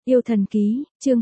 Yêu thần ký, chương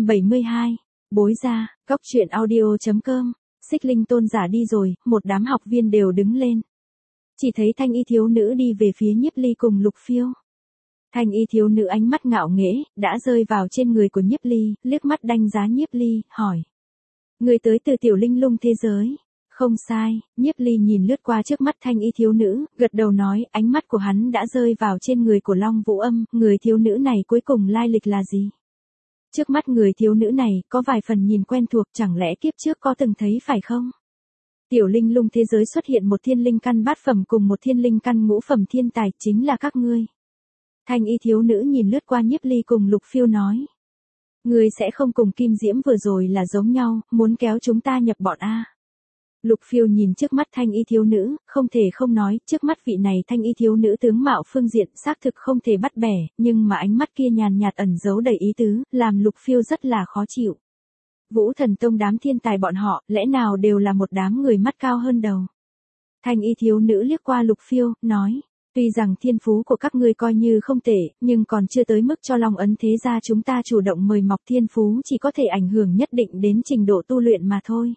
272. Bối ra, góc truyện audio.com. Xích Linh tôn giả đi rồi, một đám học viên đều đứng lên. Chỉ thấy thanh y thiếu nữ đi về phía Nhiếp Ly cùng Lục Phiêu. Thanh y thiếu nữ ánh mắt ngạo nghễ, đã rơi vào trên người của Nhiếp Ly, liếc mắt đánh giá Nhiếp Ly, hỏi. Người tới từ tiểu linh lung thế giới. Không sai, Nhiếp Ly nhìn lướt qua trước mắt thanh y thiếu nữ, gật đầu nói, ánh mắt của hắn đã rơi vào trên người của Long Vũ Âm, người thiếu nữ này cuối cùng lai lịch là gì? Trước mắt người thiếu nữ này, có vài phần nhìn quen thuộc, chẳng lẽ kiếp trước có từng thấy phải không? Tiểu linh lung thế giới xuất hiện một thiên linh căn bát phẩm cùng một thiên linh căn ngũ phẩm thiên tài, chính là các ngươi. Thanh y thiếu nữ nhìn lướt qua Nhiếp Ly cùng Lục Phiêu nói. Ngươi sẽ không cùng Kim Diễm vừa rồi là giống nhau, muốn kéo chúng ta nhập bọn A. Lục Phiêu nhìn trước mắt thanh y thiếu nữ, không thể không nói, trước mắt vị này thanh y thiếu nữ tướng mạo phương diện xác thực không thể bắt bẻ, nhưng mà ánh mắt kia nhàn nhạt ẩn giấu đầy ý tứ, làm Lục Phiêu rất là khó chịu. Vũ Thần Tông đám thiên tài bọn họ, lẽ nào đều là một đám người mắt cao hơn đầu. Thanh y thiếu nữ liếc qua Lục Phiêu, nói, tuy rằng thiên phú của các ngươi coi như không tệ, nhưng còn chưa tới mức cho Long Ấn thế gia chúng ta chủ động mời mọc thiên phú chỉ có thể ảnh hưởng nhất định đến trình độ tu luyện mà thôi.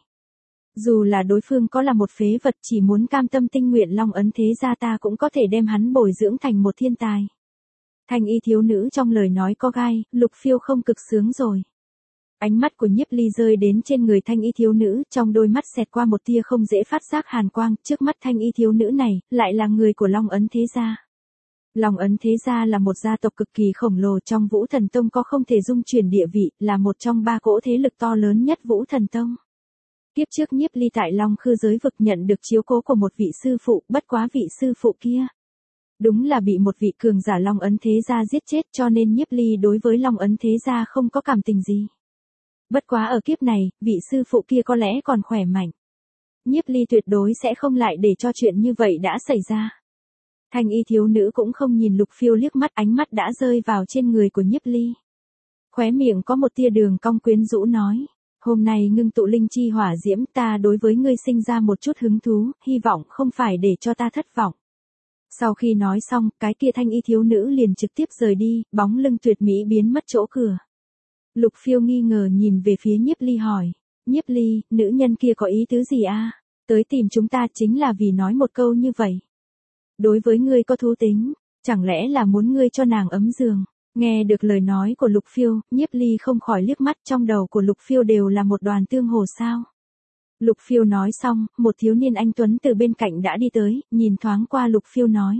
Dù là đối phương có là một phế vật chỉ muốn cam tâm tinh nguyện Long Ấn thế gia ta cũng có thể đem hắn bồi dưỡng thành một thiên tài. Thanh y thiếu nữ trong lời nói có gai, Lục Phiêu không cực sướng rồi. Ánh mắt của Nhiếp Ly rơi đến trên người thanh y thiếu nữ, trong đôi mắt xẹt qua một tia không dễ phát giác hàn quang, trước mắt thanh y thiếu nữ này, lại là người của Long Ấn thế gia. Long Ấn thế gia là một gia tộc cực kỳ khổng lồ trong Vũ Thần Tông có không thể dung chuyển địa vị, là một trong ba cỗ thế lực to lớn nhất Vũ Thần Tông. Tiếp trước Nhiếp Ly tại Long Khư giới vực nhận được chiếu cố của một vị sư phụ, bất quá vị sư phụ kia. Đúng là bị một vị cường giả Long Ấn thế gia giết chết cho nên Nhiếp Ly đối với Long Ấn thế gia không có cảm tình gì. Bất quá ở kiếp này, vị sư phụ kia có lẽ còn khỏe mạnh. Nhiếp Ly tuyệt đối sẽ không lại để cho chuyện như vậy đã xảy ra. Thanh y thiếu nữ cũng không nhìn Lục Phiêu liếc mắt, ánh mắt đã rơi vào trên người của Nhiếp Ly. Khóe miệng có một tia đường cong quyến rũ nói. Hôm nay ngưng tụ linh chi hỏa diễm ta đối với ngươi sinh ra một chút hứng thú, hy vọng không phải để cho ta thất vọng. Sau khi nói xong, cái kia thanh y thiếu nữ liền trực tiếp rời đi, bóng lưng tuyệt mỹ biến mất chỗ cửa. Lục Phiêu nghi ngờ nhìn về phía Nhiếp Ly hỏi, Nhiếp Ly, nữ nhân kia có ý tứ gì a? Tới tìm chúng ta chính là vì nói một câu như vậy. Đối với ngươi có thú tính, chẳng lẽ là muốn ngươi cho nàng ấm giường? Nghe được lời nói của Lục Phiêu, Nhiếp Ly không khỏi liếc mắt, trong đầu của Lục Phiêu đều là một đoàn tương hồ sao. Lục Phiêu nói xong, một thiếu niên anh tuấn từ bên cạnh đã đi tới, nhìn thoáng qua Lục Phiêu nói.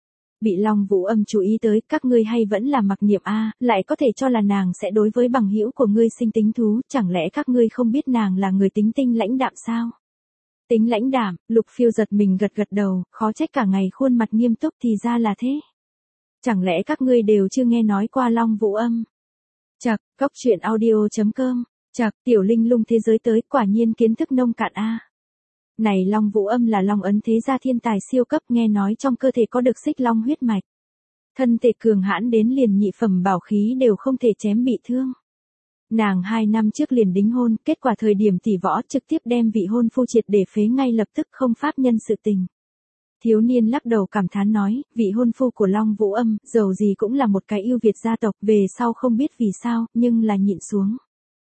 Bị Long Vũ Âm chú ý tới, các ngươi hay vẫn là mặc niệm a, lại có thể cho là nàng sẽ đối với bằng hữu của ngươi sinh tính thú, chẳng lẽ các ngươi không biết nàng là người tính tinh lãnh đạm sao? Tính lãnh đạm, Lục Phiêu giật mình gật gật đầu, khó trách cả ngày khuôn mặt nghiêm túc thì ra là thế. Chẳng lẽ các ngươi đều chưa nghe nói qua Long Vũ Âm? Chậc, góc truyện audio.com. Chậc, tiểu linh lung thế giới tới, quả nhiên kiến thức nông cạn a. Này Long Vũ Âm là Long Ấn thế gia thiên tài siêu cấp, nghe nói trong cơ thể có được xích long huyết mạch. Thân thể cường hãn đến liền nhị phẩm bảo khí đều không thể chém bị thương. Nàng 2 năm trước liền đính hôn, kết quả thời điểm tỷ võ trực tiếp đem vị hôn phu triệt để phế ngay lập tức, không pháp nhân sự tình. Thiếu niên lắc đầu cảm thán nói, vị hôn phu của Long Vũ Âm, dầu gì cũng là một cái yêu Việt gia tộc, về sau không biết vì sao, nhưng là nhịn xuống.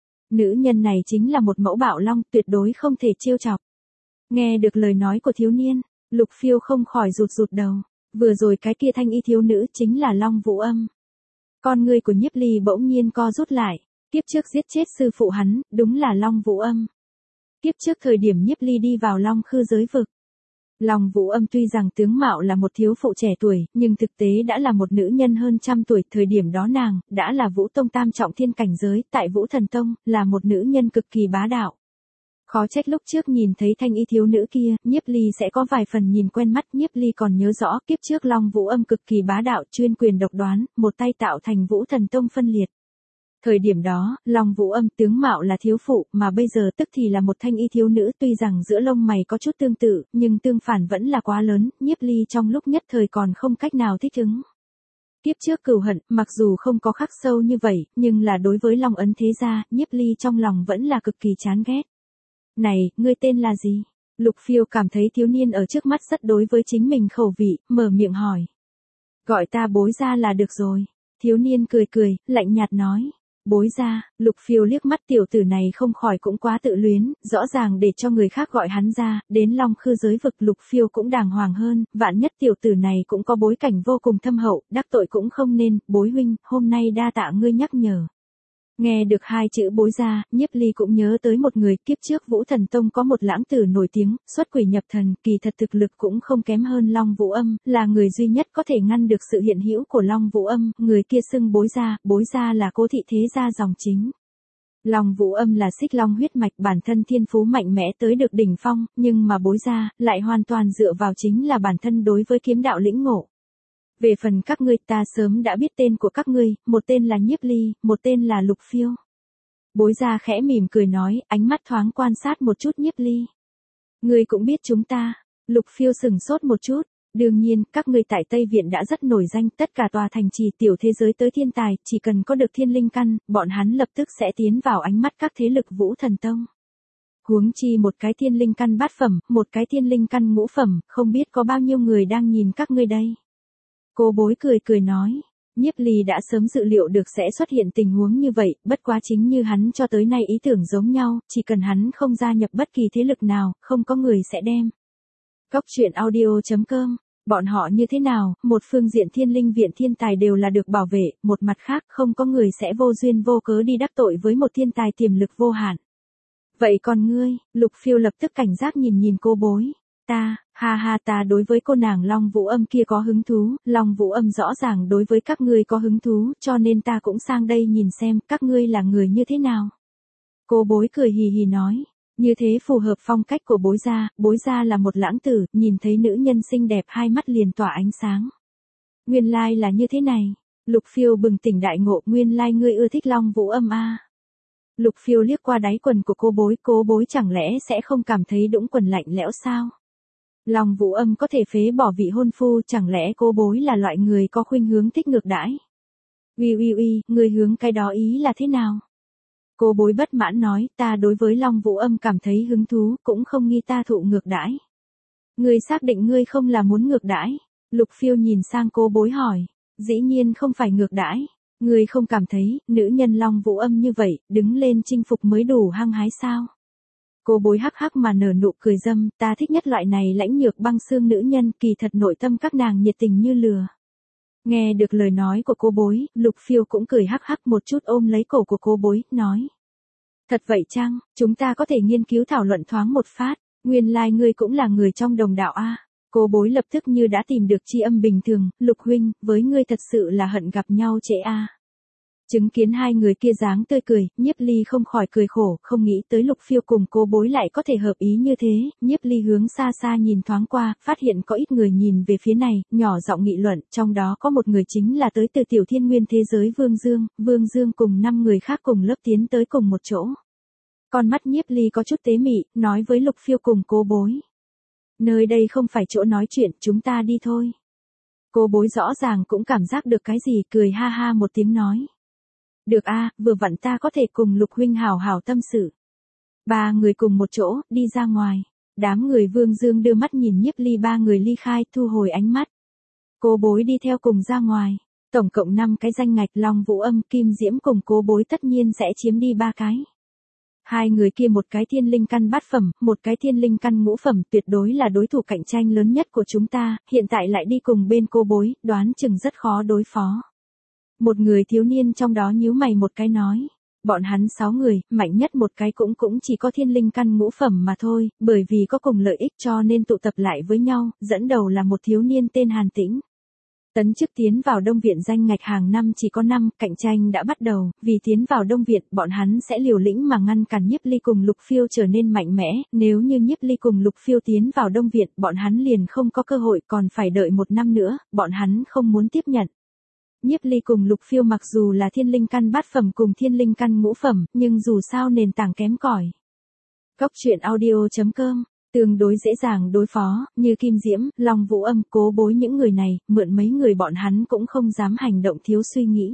Nữ nhân này chính là một mẫu bạo long, tuyệt đối không thể trêu chọc. Nghe được lời nói của thiếu niên, Lục Phiêu không khỏi rụt rụt đầu, vừa rồi cái kia thanh y thiếu nữ chính là Long Vũ Âm. Con ngươi của Nhiếp Ly bỗng nhiên co rút lại, kiếp trước giết chết sư phụ hắn, đúng là Long Vũ Âm. Kiếp trước thời điểm Nhiếp Ly đi vào Long Khư giới vực. Long Vũ Âm tuy rằng tướng mạo là một thiếu phụ trẻ tuổi, nhưng thực tế đã là một nữ nhân hơn trăm tuổi, thời điểm đó nàng, đã là Vũ Tông tam trọng thiên cảnh giới, tại Vũ Thần Tông, là một nữ nhân cực kỳ bá đạo. Khó trách lúc trước nhìn thấy thanh y thiếu nữ kia, Nhiếp Ly sẽ có vài phần nhìn quen mắt, Nhiếp Ly còn nhớ rõ kiếp trước Long Vũ Âm cực kỳ bá đạo, chuyên quyền độc đoán, một tay tạo thành Vũ Thần Tông phân liệt. Thời điểm đó, Long Vũ Âm tướng mạo là thiếu phụ, mà bây giờ tức thì là một thanh y thiếu nữ, tuy rằng giữa lông mày có chút tương tự, nhưng tương phản vẫn là quá lớn, Nhiếp Ly trong lúc nhất thời còn không cách nào thích ứng. Kiếp trước cừu hận, mặc dù không có khắc sâu như vậy, nhưng là đối với Long Ấn thế gia, Nhiếp Ly trong lòng vẫn là cực kỳ chán ghét. Này, ngươi tên là gì? Lục Phiêu cảm thấy thiếu niên ở trước mắt rất đối với chính mình khẩu vị, mở miệng hỏi. Gọi ta Bối ra là được rồi. Thiếu niên cười cười, lạnh nhạt nói. Bối gia, Lục Phiêu liếc mắt tiểu tử này không khỏi cũng quá tự luyến, rõ ràng để cho người khác gọi hắn ra, đến Long Khư giới vực Lục Phiêu cũng đàng hoàng hơn, vạn nhất tiểu tử này cũng có bối cảnh vô cùng thâm hậu, đắc tội cũng không nên, bối huynh, hôm nay đa tạ ngươi nhắc nhở. Nghe được hai chữ bối gia, Nhiếp Ly cũng nhớ tới một người, kiếp trước Vũ Thần Tông có một lãng tử nổi tiếng, xuất quỷ nhập thần, kỳ thật thực lực cũng không kém hơn Long Vũ Âm, là người duy nhất có thể ngăn được sự hiện hữu của Long Vũ Âm, người kia xưng bối gia là Cố thị thế gia dòng chính. Long Vũ Âm là xích long huyết mạch, bản thân thiên phú mạnh mẽ tới được đỉnh phong, nhưng mà bối gia lại hoàn toàn dựa vào chính là bản thân đối với kiếm đạo lĩnh ngộ. Về phần các ngươi, ta sớm đã biết tên của các ngươi, một tên là Nhiếp Ly, một tên là Lục Phiêu. Bối gia khẽ mỉm cười nói, ánh mắt thoáng quan sát một chút Nhiếp Ly. Ngươi cũng biết chúng ta. Lục Phiêu sừng sốt một chút. Đương nhiên, các ngươi tại Tây Viện đã rất nổi danh, tất cả tòa thành trì tiểu thế giới tới thiên tài, chỉ cần có được thiên linh căn, bọn hắn lập tức sẽ tiến vào ánh mắt các thế lực Vũ Thần Tông. Huống chi một cái thiên linh căn bát phẩm, một cái thiên linh căn ngũ phẩm, không biết có bao nhiêu người đang nhìn các ngươi đây. Cô bối cười cười nói, Nhiếp Ly đã sớm dự liệu được sẽ xuất hiện tình huống như vậy, bất quá chính như hắn cho tới nay ý tưởng giống nhau, chỉ cần hắn không gia nhập bất kỳ thế lực nào, không có người sẽ đem. Cóc truyện audio.com, bọn họ như thế nào, một phương diện thiên linh viện thiên tài đều là được bảo vệ, một mặt khác không có người sẽ vô duyên vô cớ đi đắc tội với một thiên tài tiềm lực vô hạn. Vậy còn ngươi, Lục Phiêu lập tức cảnh giác nhìn cô bối. Ta đối với cô nàng Long Vũ Âm kia có hứng thú, Long Vũ Âm rõ ràng đối với các ngươi có hứng thú, cho nên ta cũng sang đây nhìn xem các ngươi là người như thế nào. Cô bối cười hì hì nói, như thế phù hợp phong cách của bối gia là một lãng tử, nhìn thấy nữ nhân xinh đẹp hai mắt liền tỏa ánh sáng. Nguyên lai là như thế này, Lục Phiêu bừng tỉnh đại ngộ, nguyên lai ngươi ưa thích Long Vũ Âm a. Lục Phiêu liếc qua đáy quần của cô bối chẳng lẽ sẽ không cảm thấy đũng quần lạnh lẽo sao? Long Vũ Âm có thể phế bỏ vị hôn phu, chẳng lẽ cô bối là loại người có khuynh hướng thích ngược đãi? Uy, người hướng cái đó ý là thế nào? Cô bối bất mãn nói, ta đối với Long Vũ Âm cảm thấy hứng thú, cũng không nghi ta thụ ngược đãi. Ngươi xác định ngươi không là muốn ngược đãi? Lục Phiêu nhìn sang cô bối hỏi, dĩ nhiên không phải ngược đãi. Ngươi không cảm thấy, nữ nhân Long Vũ Âm như vậy, đứng lên chinh phục mới đủ hăng hái sao? Cô bối hắc hắc mà nở nụ cười dâm, ta thích nhất loại này lãnh nhược băng xương nữ nhân, kỳ thật nội tâm các nàng nhiệt tình như lửa. Nghe được lời nói của cô bối, Lục Phiêu cũng cười hắc hắc một chút ôm lấy cổ của cô bối, nói. Thật vậy chăng, chúng ta có thể nghiên cứu thảo luận thoáng một phát, nguyên lai ngươi cũng là người trong đồng đạo a. Cô bối lập tức như đã tìm được tri âm bình thường, Lục huynh, với ngươi thật sự là hận gặp nhau trễ a. Chứng kiến hai người kia dáng tươi cười, Nhiếp Ly không khỏi cười khổ, không nghĩ tới Lục Phiêu cùng cô bối lại có thể hợp ý như thế, Nhiếp Ly hướng xa xa nhìn thoáng qua, phát hiện có ít người nhìn về phía này, nhỏ giọng nghị luận, trong đó có một người chính là tới từ Tiểu Thiên Nguyên thế giới Vương Dương cùng 5 người khác cùng lớp tiến tới cùng một chỗ. Con mắt Nhiếp Ly có chút tế mị, nói với Lục Phiêu cùng cô bối. Nơi đây không phải chỗ nói chuyện, chúng ta đi thôi. Cô bối rõ ràng cũng cảm giác được cái gì, cười ha ha một tiếng nói. Được a, vừa vặn ta có thể cùng Lục huynh hảo hảo tâm sự. 3 người cùng một chỗ, đi ra ngoài. Đám người Vương Dương đưa mắt nhìn Nhiếp Ly 3 người ly khai, thu hồi ánh mắt. Cô bối đi theo cùng ra ngoài. Tổng cộng 5 cái danh ngạch, Long Vũ Âm, Kim Diễm cùng cô bối tất nhiên sẽ chiếm đi 3 cái. Hai người kia một cái thiên linh căn bát phẩm, một cái thiên linh căn ngũ phẩm, tuyệt đối là đối thủ cạnh tranh lớn nhất của chúng ta, hiện tại lại đi cùng bên cô bối, đoán chừng rất khó đối phó. Một người thiếu niên trong đó nhíu mày một cái nói, bọn hắn 6 người, mạnh nhất một cái cũng chỉ có thiên linh căn ngũ phẩm mà thôi, bởi vì có cùng lợi ích cho nên tụ tập lại với nhau, dẫn đầu là một thiếu niên tên Hàn Tĩnh. Tấn chức tiến vào Đông Viện danh ngạch hàng năm chỉ có 5, cạnh tranh đã bắt đầu, vì tiến vào Đông Viện, bọn hắn sẽ liều lĩnh mà ngăn cản Nhiếp Ly cùng Lục Phiêu trở nên mạnh mẽ, nếu như Nhiếp Ly cùng Lục Phiêu tiến vào Đông Viện, bọn hắn liền không có cơ hội, còn phải đợi 1 năm nữa, bọn hắn không muốn tiếp nhận. Nhiếp Ly cùng Lục Phiêu mặc dù là thiên linh căn bát phẩm cùng thiên linh căn ngũ phẩm, nhưng dù sao nền tảng kém cỏi. Cóc truyện audio.com, tương đối dễ dàng đối phó, như Kim Diễm, Long Vũ Âm, cô bối những người này, mượn mấy người bọn hắn cũng không dám hành động thiếu suy nghĩ.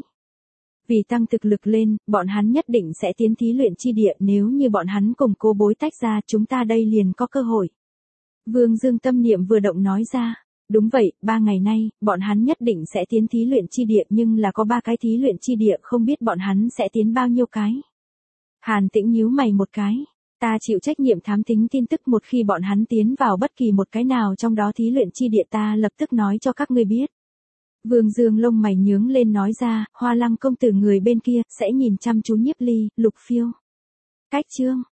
Vì tăng thực lực lên, bọn hắn nhất định sẽ tiến thí luyện chi địa, nếu như bọn hắn cùng cô bối tách ra, chúng ta đây liền có cơ hội. Vương Dương tâm niệm vừa động nói ra. Đúng vậy, 3 ngày nay, bọn hắn nhất định sẽ tiến thí luyện chi địa nhưng là có 3 cái thí luyện chi địa không biết bọn hắn sẽ tiến bao nhiêu cái. Hàn Tĩnh nhíu mày một cái. Ta chịu trách nhiệm thám thính tin tức một khi bọn hắn tiến vào bất kỳ một cái nào trong đó thí luyện chi địa ta lập tức nói cho các ngươi biết. Vương Dương lông mày nhướng lên nói ra, Hoa Lăng công tử người bên kia sẽ nhìn chăm chú Nhiếp Ly, Lục Phiêu. Cách chương